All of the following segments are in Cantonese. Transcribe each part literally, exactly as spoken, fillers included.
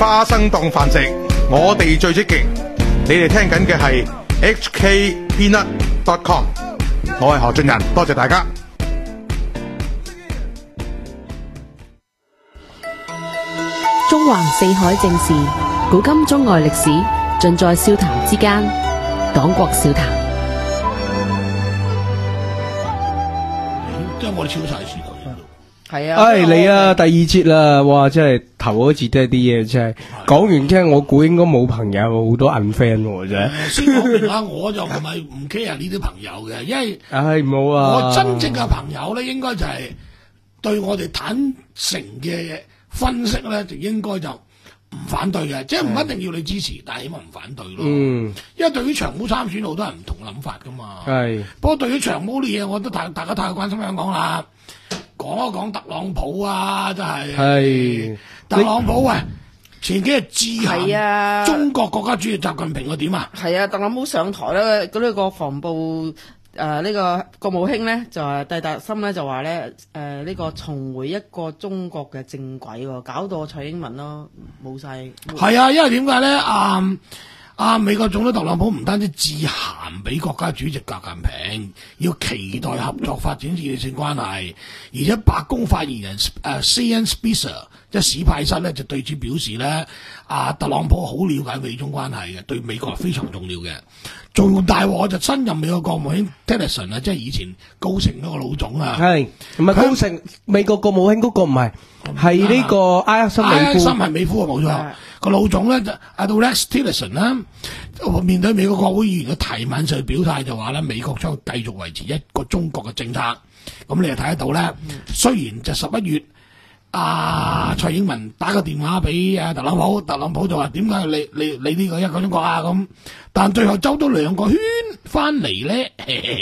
花生檔繁殖，我哋最積極。你哋聽緊嘅係 H K Peanut dot com， 我係何俊仁，多謝大家。 中環四海正事，古今中外歷史，盡在笑談之間。講國笑談。 即係我哋超晒時頭先。 係啊， 唉嚟啊，第二節啦，哇！真係頭嗰節都係啲嘢，真係講完聽，我估應該冇朋友好多 unfriend 喎，真係。 先講明啦，我就唔係唔 care 呢啲朋友嘅，因為唉唔好啊， 我真正嘅朋友咧，應該就係對我哋坦誠嘅分析咧，就應該就唔反對嘅，即係唔一定要你支持，但係起碼唔反對咯。嗯，因為對於長毛參選，好多人唔同諗法噶嘛。係，不過對於長毛啲嘢，我都太大家太關心香港啦。講一講特朗普啊，真係。係特朗普喂，前幾日致函中國國家主席習近平，我點啊？ 係啊，特朗普上台咧，嗰、那、啲國防部誒呢、呃這個國務卿咧就係蒂達森咧就話咧誒呢個重回一個中國嘅正軌喎，搞到蔡英文咯冇晒。 係啊，因為點解咧？啊、嗯、啊！美國總統特朗普唔單止致函俾國家主席習近平，要期待合作發展戰略性關係，而且白宮發言人誒 C N Spicer 即係史派塞咧就對此表示咧，啊特朗普好了解美中關係嘅，對美國係非常重要嘅。仲大鑊就新任美國國務卿 Tillerson 啊，即係以前高盛嗰個老總啊，係唔係高盛美國國務卿嗰個唔係，係呢個埃克森美夫， 埃克森係美夫啊，冇錯。個老總咧就阿 Rex Tillerson 啦，面對美國國會議員嘅提問上表態就話咧，美國將繼續維持一個中國嘅政策。咁你又睇得到咧，雖然就十一月啊蔡英文打個電話俾啊特朗普，特朗普就話點解你你你呢個一個中國啊咁，但最後走到兩個圈翻嚟咧，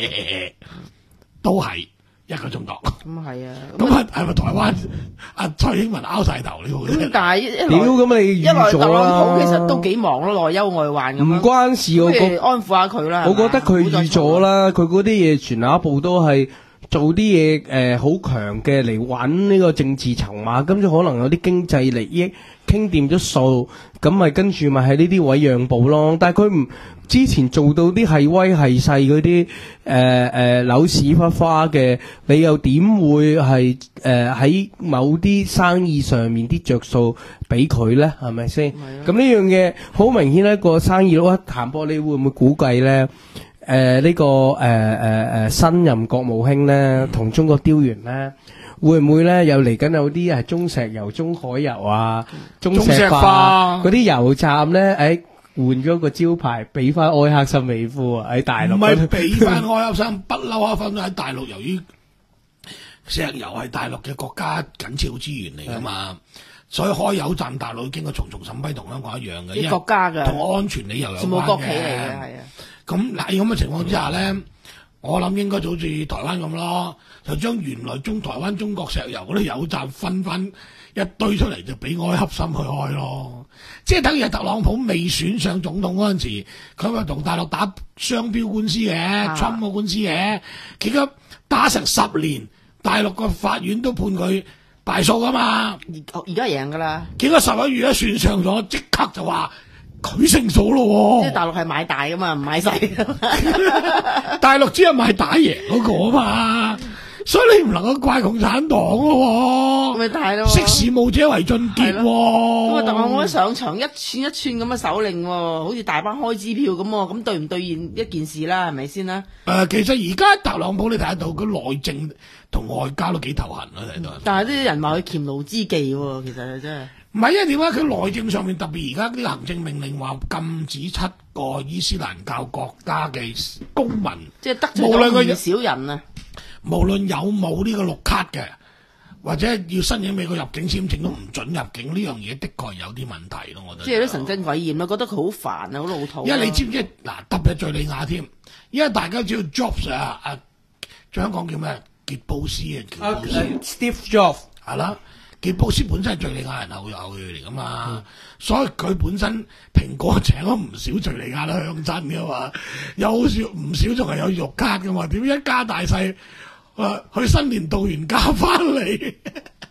都係一個中國。咁係啊，咁係係咪台灣阿蔡英文拗晒頭呢個？ 咁但係一來， 屌咁你一來特朗普其實都幾忙咯，內憂外患咁。唔關事，我覺安撫下佢啦。 我覺得佢預咗啦，佢嗰啲嘢全下一步都係做啲嘢誒好強嘅嚟揾呢個政治籌碼，咁就可能有啲經濟利益傾掂咗數，咁咪跟住咪喺呢啲位讓步咯。但係佢唔之前做到啲係威係勢嗰啲誒誒扭屎忽花嘅，你又點會係誒喺某啲生意上面啲着數俾佢咧？係咪先？咁呢樣嘢好明顯一個生意佬一談波，你會唔會估計咧？誒、呃，呢、這個誒誒誒新任國務卿咧，同中國雕完咧，會唔會咧又嚟緊有啲係中石油、中海油啊、中石化嗰啲油站咧？誒、哎，換咗個招牌，俾翻埃克森美孚啊！喺大陸唔係俾翻埃克森，不嬲啊！分喺大陸，由於石油係大陸嘅國家緊俏資源嚟噶嘛，所以開油站大陸經過重重審批，同香港一樣嘅， 啲國家嘅同安全理由有關嘅。 冇國企嚟嘅，係啊。 咁嗱，咁嘅情況之下咧，我諗應該就好似台灣咁咯，就將原來中台灣中國石油嗰啲油站分翻一堆出嚟，就俾埃克森去開咯。即係等於係特朗普未選上總統嗰陣時，佢咪同大陸打商標官司嘅，侵個官司嘅，結果打成十年，大陸個法院都判佢敗訴噶嘛。 而而家贏噶啦。結果十一月一選上咗，即刻就話佢勝訴咯。 即係大陸係買大噶嘛，唔買細。 大陸只係買打贏嗰個啊嘛。所以你唔能夠怪共產黨咯， 咪係咯， 識時務者為俊傑。 咁啊，特朗普一上場一串一串咁嘅手令，好似大班開支票咁，咁兌唔兌現一件事啦，係咪先啦？誒、 呃，其實而家特朗普你睇得到，佢內政同外交都幾頭痕啦，睇到。 但係啲人話佢黔驢之忌喎，其實真係。 唔係啊，點解佢內政上面特別而家啲行政命令話禁止七個伊斯蘭教國家嘅公民， 即係得罪咗唔少人啊！ 無論有冇呢個綠卡嘅，或者要申請美國入境簽證都唔准入境，呢樣嘢的確有啲問題咯，我覺得。即係啲神憎鬼厭啦，覺得佢好煩啊，好老土。因為你知唔知嗱？特別係敘利亞添，因為大家知道 Jobs 啊，啊，香港叫咩？傑布斯啊，傑布斯、uh, uh, Steve Jobs 係啦。傑布斯本身係敘利亞人後後裔嚟噶嘛，嗯、所以佢本身蘋果請咗唔少敘利亞啦鄉親噶嘛，有好少唔少仲係有綠卡噶嘛，點一家大細、啊、去新年度完假翻嚟，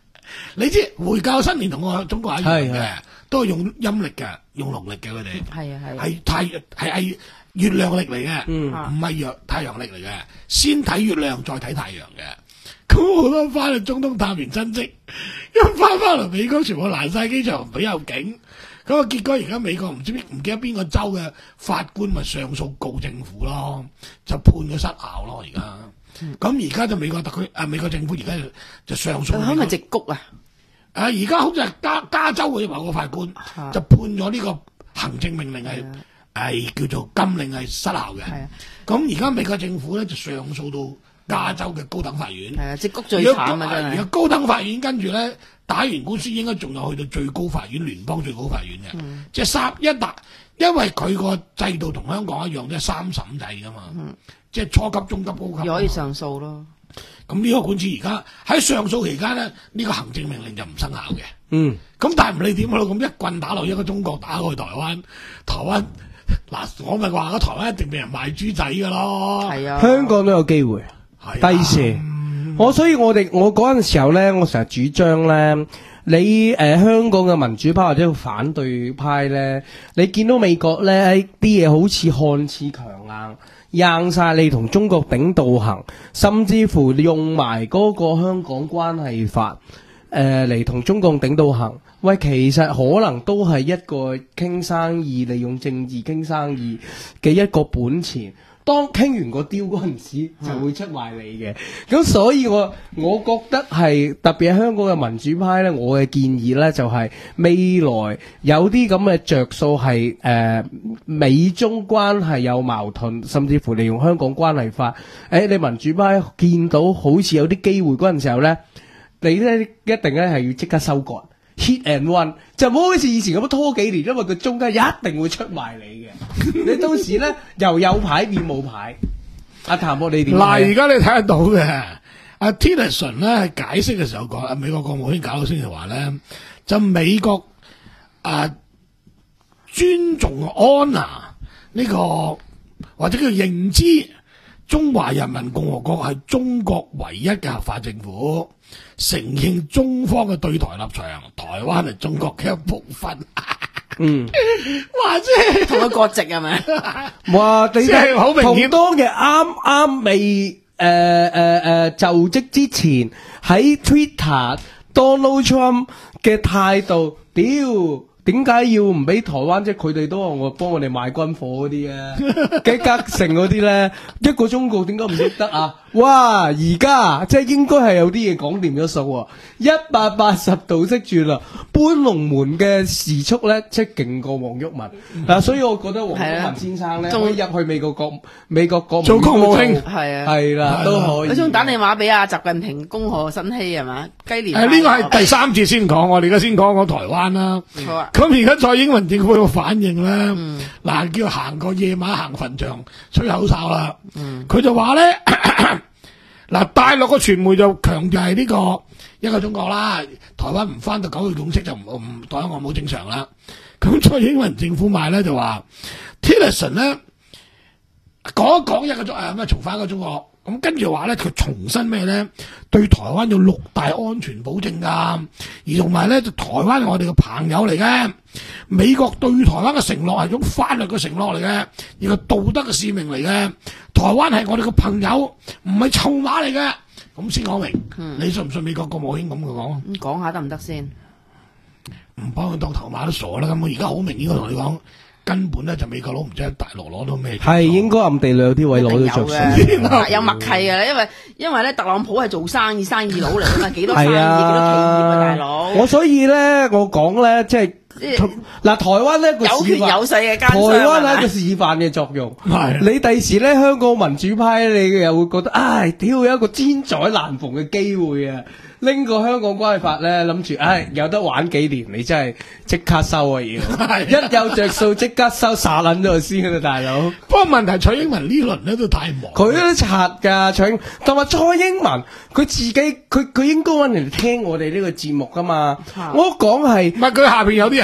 你知回教新年同我中國一樣嘅， 係都係用陰歷嘅，用農曆嘅佢哋。 係啊係。 係太係係月亮曆嚟嘅，唔係陽太陽曆嚟嘅。先睇月亮，再睇太陽嘅。咁好多翻去中東探完親戚，一翻翻嚟美國，全部攔晒機場，唔俾入境。咁啊，結果而家美國唔知唔記得邊個州嘅法官咪上訴告政府咯，就判佢失效咯。而家咁而家就美國特區啊，美國政府而家就上訴。 係咪直谷啊？ 啊，而家好似係加加州嘅某個法官就判咗呢個行政命令係係叫做禁令係失效嘅。咁而家美國政府咧就上訴到加州嘅高等法院。係啊，直谷最慘啊真係。而家高等法院跟住咧打完官司，應該仲有去到最高法院、聯邦最高法院嘅。嗯、即係三一打，因為佢個制度同香港一樣，即係三審制噶嘛。嗯、即係初級、中級、高級。 又可以上訴咯。咁呢個官司而家喺上訴期間咧，呢、呢個行政命令就唔生效嘅。 嗯。 咁但係唔理點咯，咁一棍打落一個中國，打過去台灣，台灣嗱我咪話個台灣一定俾人賣豬仔噶咯。係啊。香港都有機會。係、啊。低射。嗯、我所以我哋我嗰陣時候咧，我成日主張咧，你誒、呃、香港嘅民主派或者反對派咧，你見到美國咧啲嘢好似看似強硬。硬晒你同中國頂倒行，甚至乎用埋嗰個香港關係法誒嚟同中共頂倒行。喂，其實可能都係一個傾生意，利用政治傾生意嘅一個本錢。當傾完個雕嗰陣時，就會出賣你嘅。咁、嗯、所以我我覺得係特別係香港嘅民主派咧，我嘅建議咧就係、是、未來有啲咁嘅着數係誒美中關係有矛盾，甚至乎利用香港關係法。誒、欸，你民主派見到好似有啲機會嗰陣時候咧，你咧一定咧係要即刻收割。hit and run 就唔好好似以前咁拖幾年，因為佢中間一定會出賣你嘅。你到時咧又有牌變冇牌。阿譚博你點？嗱，而家你睇得到嘅，阿 Tillerson 咧解釋嘅時候講，阿美國國務卿搞到先就話咧，就美國啊尊重 honour 呢個或者叫認知中華人民共和國係中國唯一嘅合法政府。承認中方嘅對台立場，台灣係中國嘅一部分。嗯，哇！即係同佢割席係咪？哇！你係好明顯，同當嘅啱啱未誒誒誒就職之前喺 Twitter Donald Trump 嘅態度，屌！點解要唔俾台灣？即係佢哋都話我幫我哋買軍火嗰啲啊，嘅格成嗰啲咧，一個中國點解唔識得啊？哇！而家即係應該係有啲嘢講掂咗數喎，一百八十度識轉啦，搬龍門嘅時速咧，即係勁過黃毓民嗱、嗯啊，所以我覺得黃毓民先生咧可以入去美國國美國國做國務卿，係啊，係啦都可以。你仲打電話俾阿習近平恭賀新禧係嘛？雞年誒呢個係第三次先講，我哋而家先講講台灣啦。好啊。咁而家蔡英文政府個反應咧，嗱、嗯、叫行過夜晚行墳場吹口哨啦。佢、嗯、就話咧。嗱，大陸個傳媒就強調係呢個一個中國啦，台灣唔翻到九二共識就唔唔台灣我冇正常啦。咁蔡英文政府賣咧就話 Tillerson 咧講一講一個中誒咩重返一個中國，咁跟住話咧佢重申咩咧？對台灣有六大安全保證噶，而同埋咧就台灣係我哋嘅朋友嚟嘅，美國對台灣嘅承諾係種法律嘅承諾嚟嘅，一個道德嘅使命嚟嘅。台灣係我哋嘅朋友，唔係臭馬嚟嘅，咁先講明。嗯、你信唔信美國國務卿咁嘅講？咁講下得唔得先？唔幫佢當頭馬都傻啦！咁我而家好明顯，我同你講，根本咧就美國佬唔知喺大陸攞到咩。係應該暗地裏有啲位攞到着數，有默契嘅，因為因為咧特朗普係做生意生意佬嚟㗎嘛，幾多生意幾、啊、多企業啊，大佬。我所以咧，我講咧，即係。嗱，台灣呢個有權有勢嘅奸商，台灣係一個示範嘅作用。係你第時咧，香港民主派你又會覺得，唉，屌有一個千載難逢嘅機會啊！拎個香港關係法咧，諗住，唉，有得玩幾年，你真係即刻收啊！要一有着數即刻收，撒撚咗先啦，大佬。不過問題，蔡英文呢輪咧都太忙，佢都柒噶，蔡英同埋蔡英文，佢自己佢佢應該揾人嚟聽我哋呢個節目噶嘛。我講係，唔係佢下邊有啲人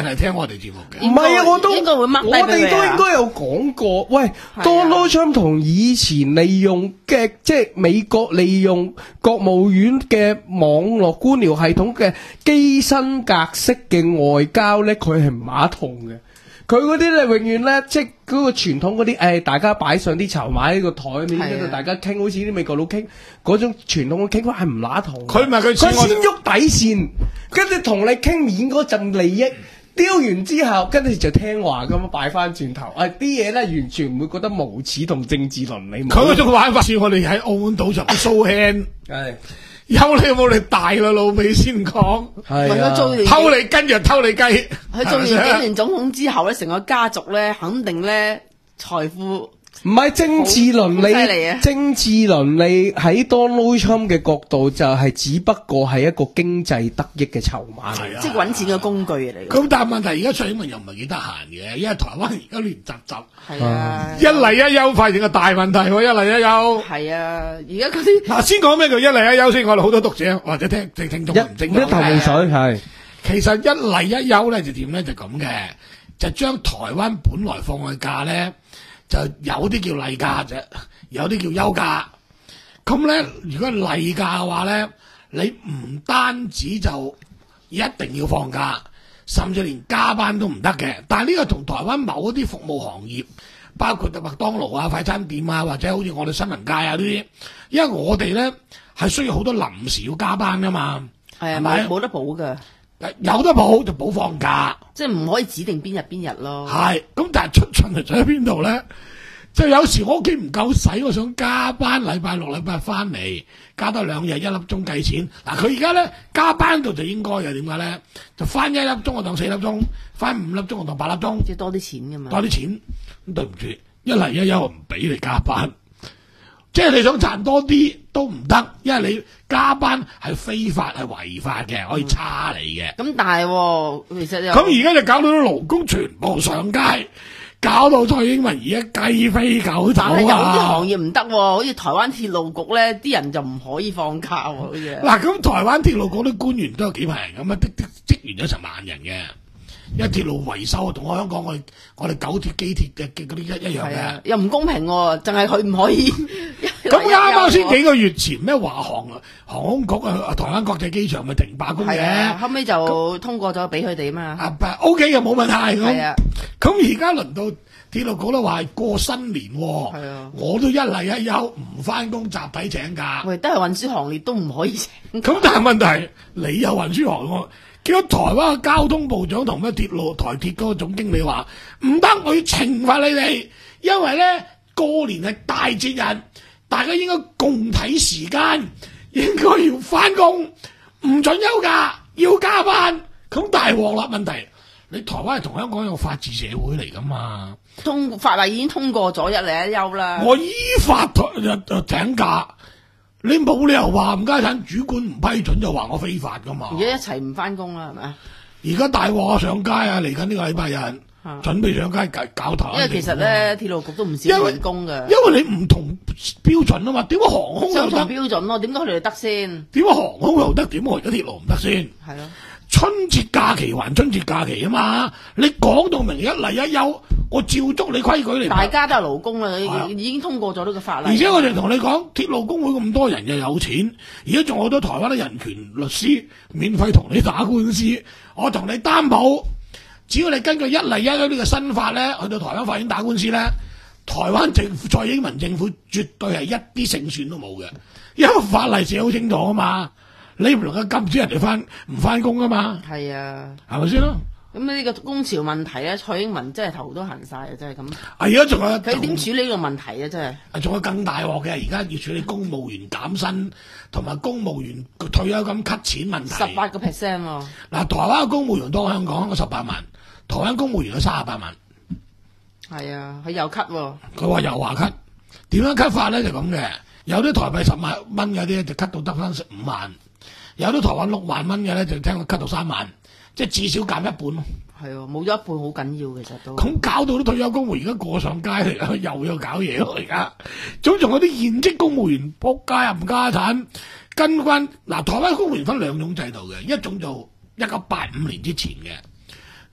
係聽我哋節目嘅。 唔係啊，我都應該會 mark 低俾佢啊我哋都應該有講過。喂，Donald Trump 同以前利用嘅即係美國利用國務院嘅網絡官僚系統嘅基辛格式嘅外交咧，佢係唔馬同嘅。佢嗰啲咧，永遠咧，即係嗰個傳統嗰啲，誒，大家擺上啲籌碼喺個台面，跟住大家傾，好似啲美國佬傾嗰種傳統嘅傾法係唔乸同。 佢唔係佢佢先喐底線，跟住同你傾面嗰陣利益，丟完之後，跟住就聽話咁樣擺翻轉頭。誒，啲嘢咧完全唔會覺得無恥同政治倫理。 佢嗰種玩法似我哋喺澳門賭場 show hand。 係。 有你冇你大啦老味先講， 係啊， 偷你筋就偷你雞。 佢做完幾年總統之後咧，成個家族咧，肯定咧財富唔係政治倫理，政治倫理喺 Donald Trump 嘅角度就係只不過係一個經濟得益嘅籌碼嚟， 即係揾錢嘅工具嚟。 咁但係問題而家蔡英文又唔係幾得閒嘅，因為台灣而家亂雜雜。 係啊， 一嚟一休發現個大問題喎，一嚟一休。 係啊，而家嗰啲嗱先講咩叫一嚟一休先，我哋好多讀者或者聽聽聽眾唔清楚。 一頭霧水係。 其實一嚟一休咧就點咧就咁嘅，就將台灣本來放嘅假咧。就有啲叫例假啫，有啲叫休假。咁咧，如果例假嘅話咧，你唔單止就一定要放假，甚至連加班都唔得嘅。但係呢個同台灣某一啲服務行業，包括麥當勞啊、快餐店啊，或者好似我哋新聞界啊呢啲，因為我哋咧係需要好多臨時要加班噶嘛， 係咪？冇得補㗎。 有得補就補放假， 即係唔可以指定邊日邊日咯。 係，咁但係出巡嚟咗喺邊度咧？就有時我屋企唔夠使，我想加班，禮拜六禮拜翻嚟加多兩日一粒鐘計錢。嗱，佢而家咧加班度就應該嘅，點解咧？就翻一粒鐘我當四粒鐘，翻五粒鐘我當八粒鐘， 即係多啲錢㗎嘛。 多啲錢，咁對唔住，一嚟一休唔俾你加班。即係你想賺多啲都唔得，因為你加班係非法係違法嘅，可以叉你嘅。 咁、嗯、但係其實咁而家就搞到啲勞工全部上街，搞到蔡英文而家雞飛狗走啊！ 但係有啲行業唔得，好似台灣鐵路局咧，啲人就唔可以放假喎，好似。嗱， 咁台灣鐵路局啲官員都有幾萬人咁啊，的的職員有成萬人嘅。因為鐵路維修同我香港我哋我哋九鐵機鐵嘅嘅嗰啲一一樣嘅， 又唔公平喎，淨係佢唔可以。 咁啱啱先幾個月前咩華航航空局啊，台灣國際機場咪停罷工嘅， 後尾就通過咗俾佢哋啊嘛。 啊 ，O K 又冇問題咁。 係啊， 咁而家輪到鐵路局都話係過新年， 係啊， 我都一嚟一休唔翻工，集體請假。 喂，都係運輸行列都唔可以請。 咁但係問題，你有運輸行喎。叫咗台灣嘅交通部長同咩鐵路台鐵嗰個總經理話唔得，我要懲罰你哋，因為咧過年係大節日，大家應該共體時間，應該要翻工，唔准休假，要加班。咁大鑊啦！問題你台灣係同香港一個法治社會嚟噶嘛？ 通法例已經通過咗一嚟一休啦。 我依法就請假。你冇理由話唔家產主管唔批准就話我非法噶嘛？ 而家一齊唔翻工啦，係咪啊？ 而家大鑊上街啊！嚟緊呢個禮拜日，準備上街搞搞頭。 因為其實咧，鐵路局都唔少員工㗎。 因為你唔同標準啊嘛，點解航空又得？ 雙重標準咯，點解佢哋得先？ 點解航空又得？點解而家鐵路唔得先？ 係咯。 春節假期還春節假期啊嘛！你講到明一嚟一休，我照足你規矩嚟。 大家都係勞工啦，已經通過咗呢個法例。 而且我哋同你講，鐵路工會咁多人又有錢，而家仲有好多台灣嘅人權律師免費同你打官司。我同你擔保，只要你根據一嚟一休呢個新法咧，去到台灣法院打官司咧，台灣政府蔡英文政府絕對係一啲勝算都冇嘅，因為法例寫好清楚啊嘛。你唔能夠禁止人哋翻唔翻工啊嘛？ 係啊， 係咪先咯？ 咁呢個工潮問題咧，蔡英文真係頭都行晒啊！真係咁。 而家仲有佢點處理呢個問題啊？真係。 仲有更大鑊嘅，而家要處理公務員減薪同埋公務員退休金 cut 錢問題。 十八個 percent 喎。 嗱，台灣嘅公務員多香港個十八萬，台灣公務員有三十八萬。 係啊，佢又 cut 喎。 佢話又話 cut，點樣 cut 法咧？就咁嘅，有啲台幣十萬蚊嘅啲就 cut 到得翻十五萬。有啲台灣六萬蚊嘅咧，就聽佢 cut 到三萬，即係至少減一半咯。 係喎，冇咗一半好緊要，其實都。 咁搞到啲退休公務員而家過上街嚟，又要搞嘢咯而家。總仲有啲現職公務員仆街冚家產，跟翻嗱台灣公務員分兩種制度嘅，一種就一九八五年之前嘅，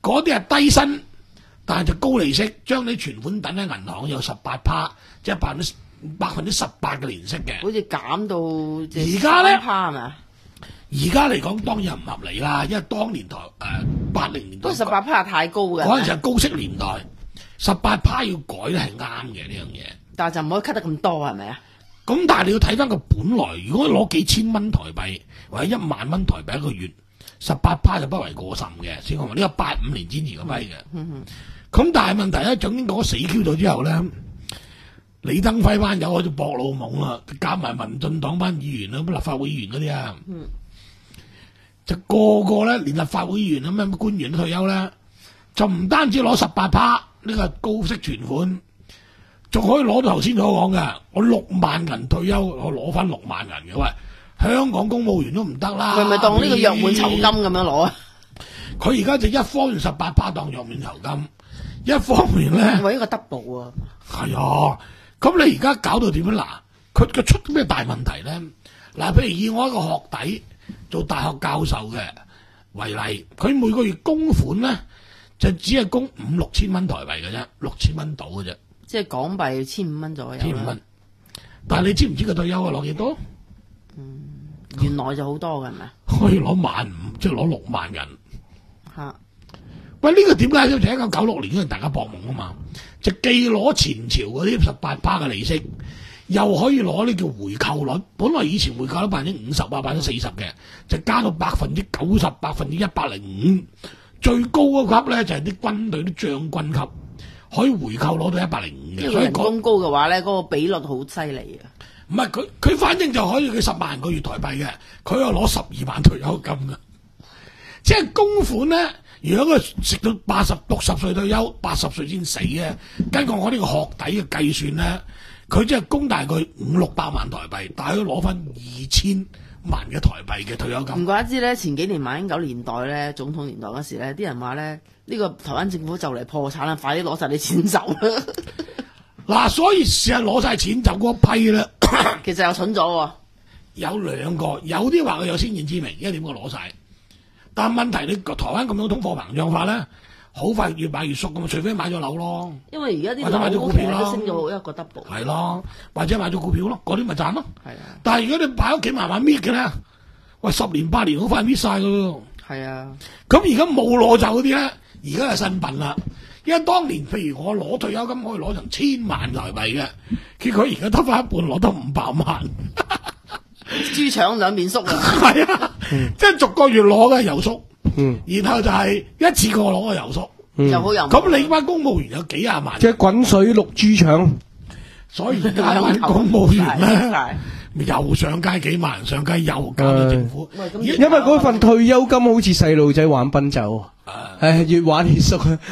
嗰啲係低薪，但係就高利息，將你存款等喺銀行有十八趴，即係百分之百分之十八嘅年息嘅。 好似減到而家咧， 趴係咪啊？ 而家嚟講當然唔合理啦，因為當年台誒八零年代， 不過十八趴係太高嘅。 嗰陣時係高息年代，十八趴要改咧係啱嘅呢樣嘢。 但係就唔可以 cut 得咁多係咪啊？ 咁但係你要睇翻個本來，如果攞幾千蚊台幣或者一萬蚊台幣一個月，十八趴就不為過甚嘅。先講話呢個八五年之前嘅批嘅。咁、嗯、但係問題咧，總之嗰死 Q 咗之後咧，李登輝班友開始搏老懵啦，加埋民進黨班議員啦，咁立法會議員嗰啲啊，嗯、就個個咧，連立法會議員咁樣官員都退休咧，就唔單止攞十八趴呢個高息存款。仲可以攞到頭先所講嘅，我六萬銀退休，我攞翻六萬銀嘅。喂，香港公務員都唔得啦。 佢咪當呢個約滿酬金咁樣攞啊？ 佢而家就一方面十八趴當約滿酬金，一方面咧， 為一個 double 啊。係啊，咁你而家搞到點樣嗱？佢佢出咩大問題咧？嗱，譬如以我一個學弟做大學教授嘅為例，佢每個月供款咧就只係供五六千蚊台幣嘅啫，六千蚊到嘅啫。 即係港幣千五蚊左右。 千五蚊，但係你知唔知佢退休啊攞幾多？ 嗯，原來就好多嘅係咪？ 可以攞萬五，即係攞六萬人。 嚇、啊！ 喂，呢、這個點解就係一九九六年嗰陣大家搏懵啊嘛？就既攞前朝嗰啲十八趴嘅利息，又可以攞呢叫回扣率。本來以前回扣率百分之五十啊，百分之四十嘅，就加到百分之九十、百分之一百零五。最高嗰級咧就係、是、啲軍隊啲將軍級。可以回扣攞到一百零五嘅，所以人工高嘅話咧，嗰、那個比率好犀利啊！ 唔係佢佢反正就可以佢十萬個月台幣嘅，佢又攞十二萬退休金嘅，即係供款咧。如果佢食到八十六十歲退休，八十歲先死嘅，根據我呢個學底嘅計算咧，佢即係供大概五六百萬台幣，但係佢攞翻二千萬嘅台幣嘅退休金。 唔怪之咧，前幾年馬英九年代咧，總統年代嗰時咧，啲人話咧。呢、這個台灣政府就嚟破產啦，快啲攞晒啲錢走啦！ 嗱，所以試下攞晒錢走嗰批咧， 其實又蠢咗喎。 有兩個，有啲話佢有先見之明，因為點解攞晒？但係問題你台灣咁樣通貨膨脹法咧，好快越買越縮咁，除非買咗樓咯。 因為而家啲或者買咗股票咯， 升咗一個 double。係咯，或者買咗股票咯，嗰啲咪賺咯。 係啊。 但係如果你擺屋企慢慢搣嘅咧，喂，十年八年好快搣晒噶喎。 係啊。 咁而家冇攞走嗰啲咧。而家係新品啦，因為當年譬如我攞退休金可以攞成千萬台幣嘅，結果而家得翻一半攞得五百萬， 豬腸兩邊縮啊！ 係啊，嗯、即係逐個月攞嘅又縮， 嗯， 然後就係一次過攞嘅又縮， 嗯、又好又咁你班公務員有幾廿萬， 即係滾水淥豬腸， 所以而家班公務員咧。又上街幾萬人上街，又搞到政府， 呃、因為嗰份退休金好似細路仔玩賓酒，誒越玩越縮啊！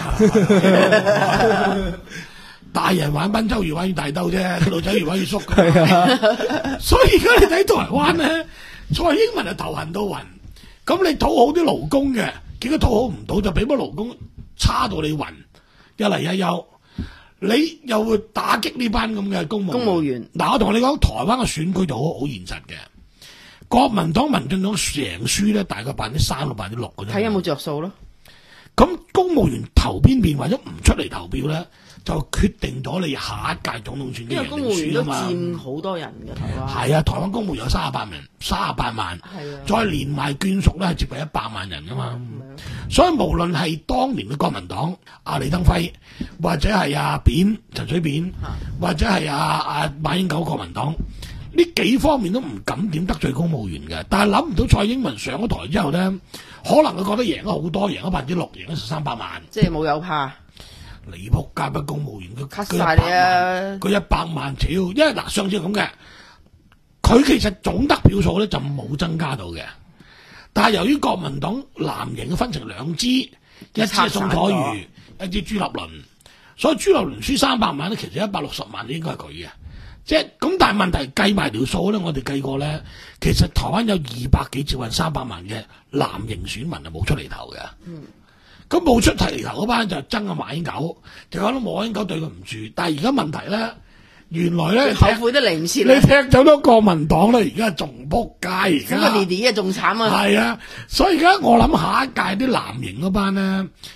大人玩賓州越玩越大兜啫，細路仔越玩越縮。係啊，所以而家你睇台灣咧，蔡英文就頭痕到暈，咁你討好啲勞工嘅，結果討好唔到就俾乜勞工差到你暈，一嚟一休。你又會打擊呢班咁嘅公務公務員？ 嗱，我同你講，台灣嘅選舉就好好現實嘅。國民黨、民進黨贏輸咧，大概百分之三到百分之六嘅啫。 睇有冇着數咯？ 咁公務員投邊邊或者唔出嚟投票咧，就決定咗你下一屆總統選嘅贏定輸啊嘛。因為公務員都佔好多人嘅台灣。 係啊，台灣公務員有三十八萬，三十八萬，再連埋眷屬咧，係接近一百萬人噶嘛。所以無論係當年嘅國民黨阿李登輝，或者係阿扁陳水扁，或者係阿阿馬英九國民黨，呢幾方面都唔敢點得罪公務員嘅。但係諗唔到蔡英文上咗台之後咧，可能佢覺得贏咗好多，贏咗百分之六，贏咗三百萬， 即係冇有怕。 你仆街不公務員佢 cut 晒你啊！ 佢一百萬條，因為嗱上次咁嘅，佢其實總得票數咧就冇增加到嘅。但係由於國民黨藍營分成兩支，一支係宋楚瑜，一支朱立倫，所以朱立倫輸三百萬咧，其實一百六十萬應該係佢嘅。即係咁，但係問題計埋條數咧，我哋計過咧，其實台灣有二百幾接近三百萬嘅藍營選民係冇出嚟投嘅。嗯，咁冇出嚟投嗰班就憎阿馬英九，就覺得馬英九對佢唔住。但係而家問題咧。原來咧， 後悔都嚟唔切。 你踢走咗國民黨咧，而家仲仆街。而家咁個弟弟啊，仲慘啊！ 係啊，所以而家我諗下一屆啲藍營嗰班咧，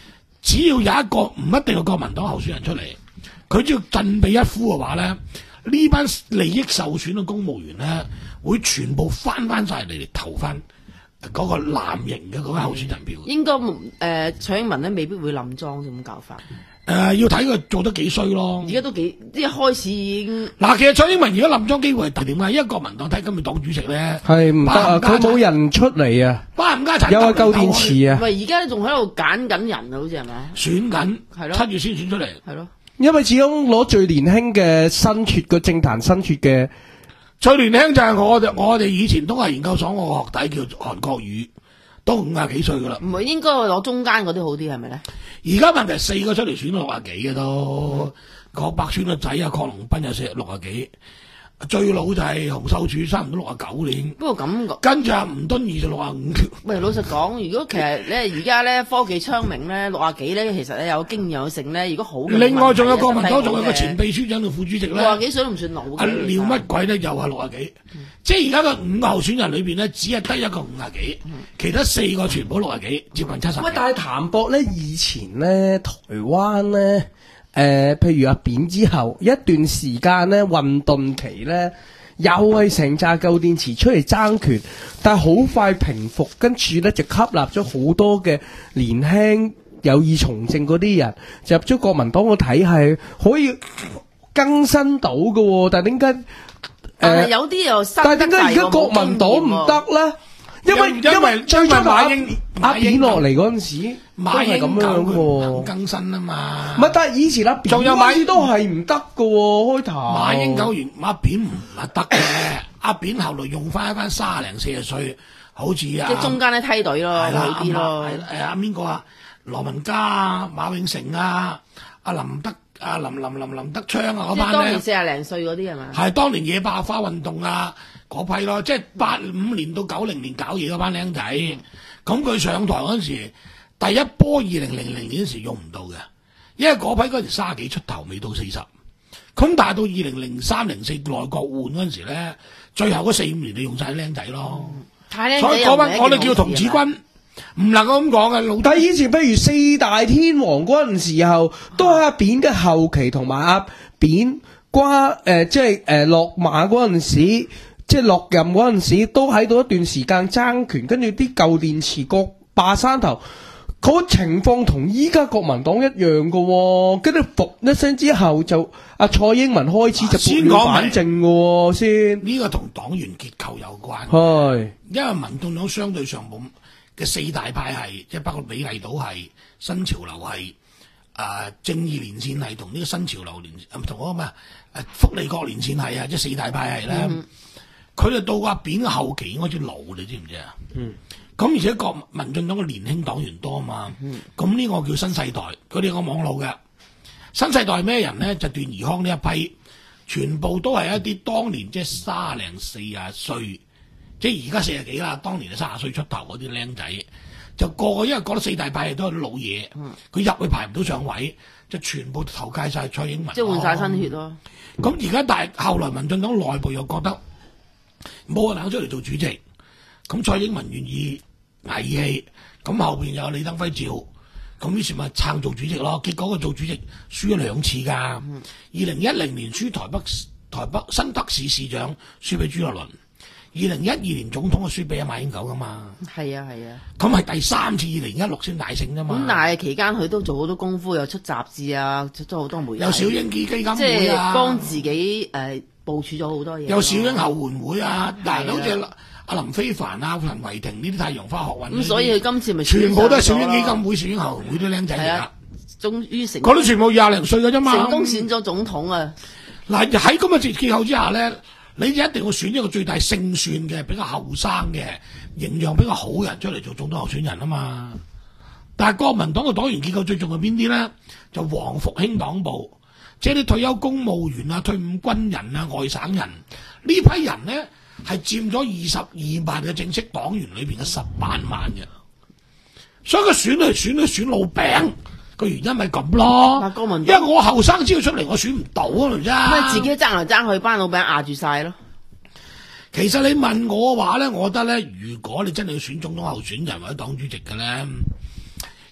只要有一個唔一定係國民黨候選人出嚟，佢只要振臂一呼嘅話咧，呢班利益受損嘅公務員咧，會全部翻翻晒嚟嚟投翻嗰個藍營嘅嗰個候選人票。 應該誒、呃、蔡英文咧未必會冧莊咁搞法。 誒、呃，要睇佢做得幾衰咯。 而家都幾即係開始已經嗱，其實蔡英文而家冧莊機會係點啊？因為國民黨睇今日黨主席咧係唔得啊，佢冇人出嚟啊， 巴冚家產有啊夠電池啊。 唔係而家仲喺度揀緊人啊，好似係咪？ 選緊係咯，七月先選出嚟係咯。 因為始終攞最年輕嘅新血個政壇新血嘅， 最年輕就係我哋，我哋以前都係研究所我個學弟叫韓國瑜，都五廿幾歲噶啦。 唔係應該攞中間嗰啲好啲係咪咧？ 而家問題係四個出嚟選六廿幾嘅都，郭百川個仔啊，郝龍斌又四六廿幾，最老就係洪秀柱，差唔多六廿九年。 不過咁跟住阿吳敦義就六廿五。 喂，老實講，如果其實咧而家咧科技昌明咧，六廿幾咧，其實咧有經驗有成咧，如果好。 另外仲有國民黨仲有個前秘書長同副主席咧， 六廿幾歲都唔算老嘅。 阿廖乜鬼咧又係六廿幾，嗯、即係而家個五個候選人裏邊咧，只係得一個五廿幾，嗯、其他四個全部六廿幾，接近七十。 喂，但係譚博咧，以前咧台灣咧，誒、呃，譬如阿扁之後一段時間咧混沌期咧。又係成扎舊電池出嚟爭權，但係好快平復，跟住咧就吸納咗好多嘅年輕有意從政嗰啲人，就入咗國民黨個體系，可以更新到嘅。但係點解？誒、呃， 有啲又新， 但係點解而家國民黨唔得咧？因為因為最初馬英阿扁落嚟嗰陣時，馬英都係咁樣嘅， 更新啊嘛。 唔係，但係以前阿扁仲有馬都係唔得嘅，開頭。 馬英九完阿扁唔係得嘅，阿扁後來用翻一班卅零四十歲，好似啊， 即係中間咧梯隊咯，好啲咯。 誒阿邊個啊？羅文嘉啊，馬永成啊，阿林德。啊林林林林德昌啊嗰班咧，即係當年四廿零歲嗰啲係嘛？ 係當年野百合花運動啊嗰批咯，即係八五年到九零年搞嘢嗰班僆仔。咁佢、嗯、上台嗰陣時，第一波二零零零年嗰時用唔到嘅，因為嗰批嗰時卅幾出頭，未到四十。咁但係到二零零三零四內閣換嗰陣時咧，最後嗰四五年你用晒啲僆仔咯。 太僆仔， 所以嗰班我哋叫童子軍。唔能夠咁講嘅，老。 但係以前譬如四大天王嗰陣時候，都係阿扁嘅後期，同埋阿扁瓜誒、呃，即係誒落馬嗰陣時，即係落任嗰陣時，都喺度一段時間爭權，跟住啲舊電池各霸山頭，嗰、那個情況同依家國民黨一樣嘅、哦，跟住伏一聲之後就阿蔡英文開始就撥亂反正嘅、哦，先呢個同黨員結構有關， 係因為民眾黨相對上冇。嘅四大派系，即係包括美麗島系、新潮流系、啊、呃、正義連線系同呢個新潮流連線，唔同嗰個咩誒福利國連線系啊，即係四大派系咧。佢哋、嗯、到阿扁嘅後期應該先老，你知唔知啊？嗯。咁而且國民進黨嘅年輕黨員多啊嘛。嗯。咁呢個叫新世代，佢哋有個網路嘅新世代係咩人咧？就段宜康呢一批，全部都係一啲當年即係卅零四啊歲。即係而家四十幾啦，當年係三十歲出頭嗰啲僆仔，就個個因為覺得四大派系都係啲老嘢，佢入、嗯、去排唔到上位，就全部投界晒蔡英文， 即係換晒新血咯。 咁而家但係後來民進黨內部又覺得冇人肯出嚟做主席，咁蔡英文願意捱義氣，咁後邊又有李登輝照，咁於是咪撐做主席咯。結果佢做主席輸咗兩次㗎，二零一零年輸台北台北新北市市長輸俾朱立倫。二零一二年總統嘅輸俾阿馬英九噶嘛？係啊係啊， 咁係、啊、第三次二零一六先大勝啫嘛。 咁但係期間佢都做好多功夫，又出雜誌啊，出咗好多媒體。 有小英基基金會啊， 即係幫自己誒、呃、部署咗好多嘢。 有小英後援會啊，嗱、啊，好似阿林飛帆啊、陳維霆呢啲太陽花學運。咁所以佢今次咪全部都係小英基金會、小英後援會啲僆仔嚟㗎。 終於成， 嗰啲全部廿零歲㗎啫嘛。 成功選咗總統啊！ 嗱喺咁嘅結構之下咧。你就一定要選一個最大勝算嘅、比較後生嘅、形象比較好嘅人出嚟做總統候選人啊嘛。但係國民黨嘅黨員結構最重要係邊啲咧？就黃復興黨部，即係啲退休公務員啊、退伍軍人啊、外省人呢批人咧，係佔咗二十二萬嘅正式黨員裏邊嘅十八萬嘅，所以佢選嚟選去選老餅。個原因咪咁咯，因為我後生之後出嚟，我選唔到啊，啫。 咁自己爭嚟爭去，班老餅壓住晒咯。 其實你問我嘅話咧，我覺得咧，如果你真係要選總統候選人或者黨主席嘅咧，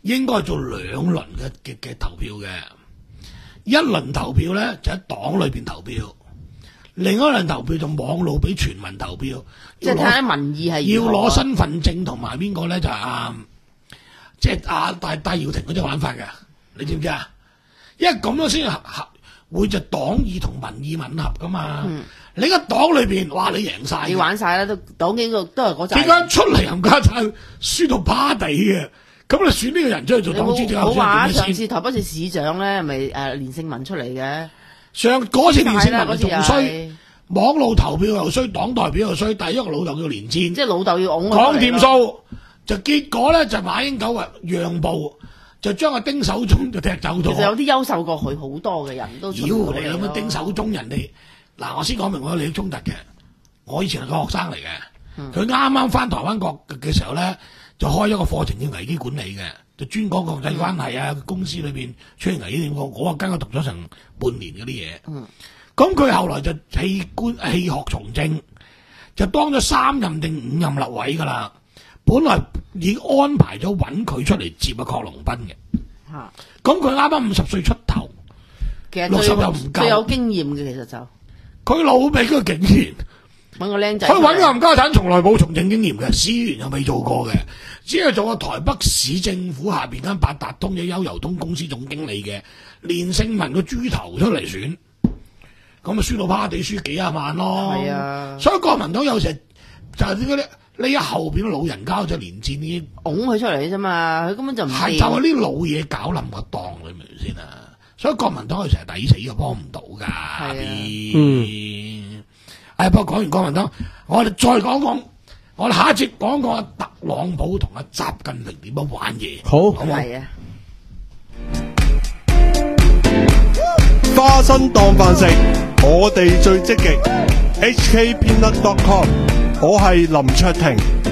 應該做兩輪嘅嘅嘅投票嘅。一輪投票咧就喺黨裏邊投票，另一輪投票就網路俾全民投票， 即係睇下民意係要攞身份證同埋邊個咧就係啊，即係啊戴戴耀廷嗰啲玩法嘅，你知唔知啊？因為咁樣先合合會就黨意同民意吻合噶嘛。嗯、你個黨裏邊，哇你贏晒， 你玩晒啦，都黨幾個都係嗰陣。 點解出嚟冚家鏟輸到趴地嘅？咁你選呢個人出去做黨主席， 好話上次台北市市長咧，咪誒連勝文出嚟嘅。 上嗰次連勝文仲衰，網路投票又衰，黨代表又衰，第一個老豆叫連戰， 即係老豆要拱講掂數，就結果咧就馬英九話讓步，就將阿丁守中就踢走咗。 其實有啲優秀過佢好多嘅人都。 妖，你諗下丁守中人哋嗱，我先講明我有利益衝突嘅。我以前係個學生嚟嘅，佢啱啱翻台灣國嘅時候咧。就開一個課程叫危機管理嘅，就專講國際關係啊，嗯、公司裏邊出現危機點講，我啊跟佢讀咗成半年嗰啲嘢。嗯，咁佢後來就棄官棄學從政，就當咗三任定五任立委噶啦。本來已經安排咗揾佢出嚟接阿郝龍斌嘅。嚇！咁佢啱啱五十歲出頭， 其實六十又唔夠， 最有經驗嘅其實就佢老味，佢竟然。 揾個僆仔， 佢揾冚家產，從來冇從政經驗嘅，司員又未做過嘅，只係做過台北市政府下邊間八達通嘅優遊通公司總經理嘅，連勝文個豬頭出嚟選，咁咪輸到趴地，輸幾廿萬咯。係啊，所以國民黨有時就係啲嗰啲呢一後邊老人家就連戰啲拱佢出嚟啫嘛，佢根本就唔係就係呢老嘢搞冧個檔，你明唔明先啊？所以國民黨有時係抵死嘅，幫唔到㗎。係啊，嗯。誒，不過講完國民黨，我哋再講講，我哋下一節講講阿特朗普同阿習近平點樣玩嘢。 好， 係啊。 花生當飯食，我哋最積極。H K Peanut dot com， 我係林卓廷。